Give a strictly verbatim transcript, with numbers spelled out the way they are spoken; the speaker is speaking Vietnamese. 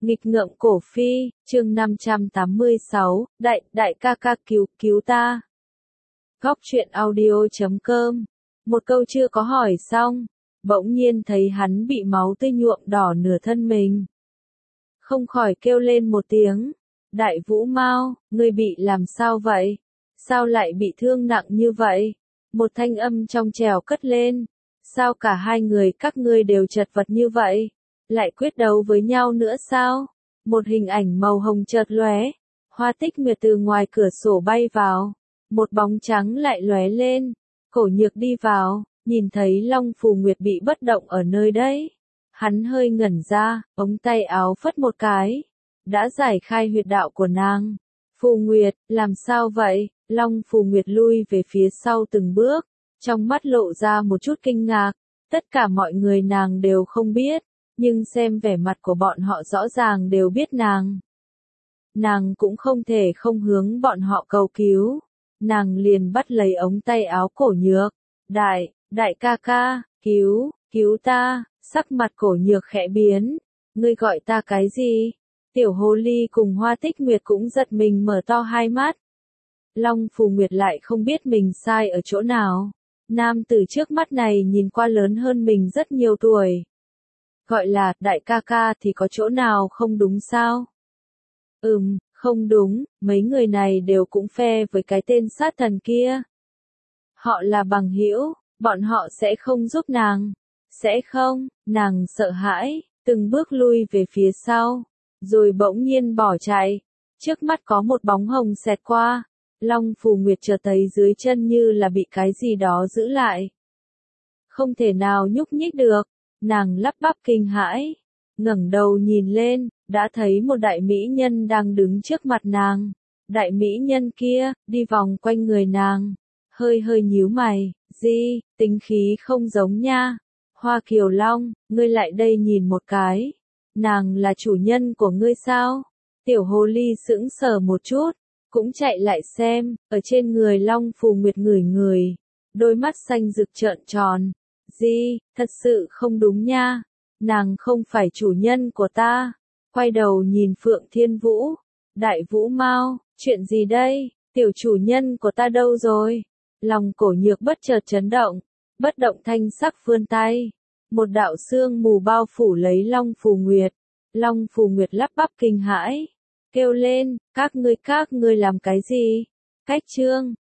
Nghịch ngợm cổ phi, chương năm trăm tám mươi sáu, đại, đại ca ca cứu, cứu ta. Góc truyện audio chấm com. Một câu chưa có hỏi xong, bỗng nhiên thấy hắn bị máu tươi nhuộm đỏ nửa thân mình. Không khỏi kêu lên một tiếng, Đại Vũ Mao, ngươi bị làm sao vậy? Sao lại bị thương nặng như vậy? Một thanh âm trong trẻo cất lên, sao cả hai người các ngươi đều chật vật như vậy? Lại quyết đấu với nhau nữa sao? Một hình ảnh màu hồng chợt lóe, Hoa Tích Nguyệt từ ngoài cửa sổ bay vào, một bóng trắng lại lóe lên, Cổ Nhược đi vào, nhìn thấy Long Phù Nguyệt bị bất động ở nơi đấy. Hắn hơi ngẩn ra, ống tay áo phất một cái, đã giải khai huyệt đạo của nàng. Phù Nguyệt, làm sao vậy? Long Phù Nguyệt lui về phía sau từng bước, trong mắt lộ ra một chút kinh ngạc, tất cả mọi người nàng đều không biết, nhưng xem vẻ mặt của bọn họ rõ ràng đều biết nàng. Nàng cũng không thể không hướng bọn họ cầu cứu, nàng liền bắt lấy ống tay áo Cổ Nhược, đại, đại ca ca, cứu, cứu ta, sắc mặt Cổ Nhược khẽ biến, ngươi gọi ta cái gì? Tiểu Hồ Ly cùng Hoa Tích Nguyệt cũng giật mình mở to hai mắt. Long Phù Nguyệt lại không biết mình sai ở chỗ nào, nam tử trước mắt này nhìn qua lớn hơn mình rất nhiều tuổi. Gọi là đại ca ca thì có chỗ nào không đúng sao? Ừm, không đúng, mấy người này đều cũng phe với cái tên sát thần kia. Họ là bằng hữu, bọn họ sẽ không giúp nàng. Sẽ không, nàng sợ hãi, từng bước lui về phía sau, rồi bỗng nhiên bỏ chạy. Trước mắt có một bóng hồng xẹt qua, Long Phù Nguyệt chợt thấy dưới chân như là bị cái gì đó giữ lại. Không thể nào nhúc nhích được, nàng lắp bắp kinh hãi, ngẩng đầu nhìn lên, đã thấy một đại mỹ nhân đang đứng trước mặt nàng. Đại mỹ nhân kia, đi vòng quanh người nàng, hơi hơi nhíu mày, gì, tính khí không giống nha. Hoa Kiều Long, ngươi lại đây nhìn một cái, nàng là chủ nhân của ngươi sao? Tiểu Hồ Ly sững sờ một chút, cũng chạy lại xem, ở trên người Long Phù Nguyệt ngửi ngửi, đôi mắt xanh rực trợn tròn. Gì, thật sự không đúng nha, nàng không phải chủ nhân của ta. Quay đầu nhìn Phượng Thiên Vũ, Đại Vũ Mao, chuyện gì đây, tiểu chủ nhân của ta đâu rồi? Lòng Cổ Nhược bất chợt chấn động, bất động thanh sắc vươn tay, một đạo sương mù bao phủ lấy Long Phù Nguyệt. Long Phù Nguyệt lắp bắp kinh hãi, kêu lên, các ngươi các ngươi làm cái gì? Cách trương,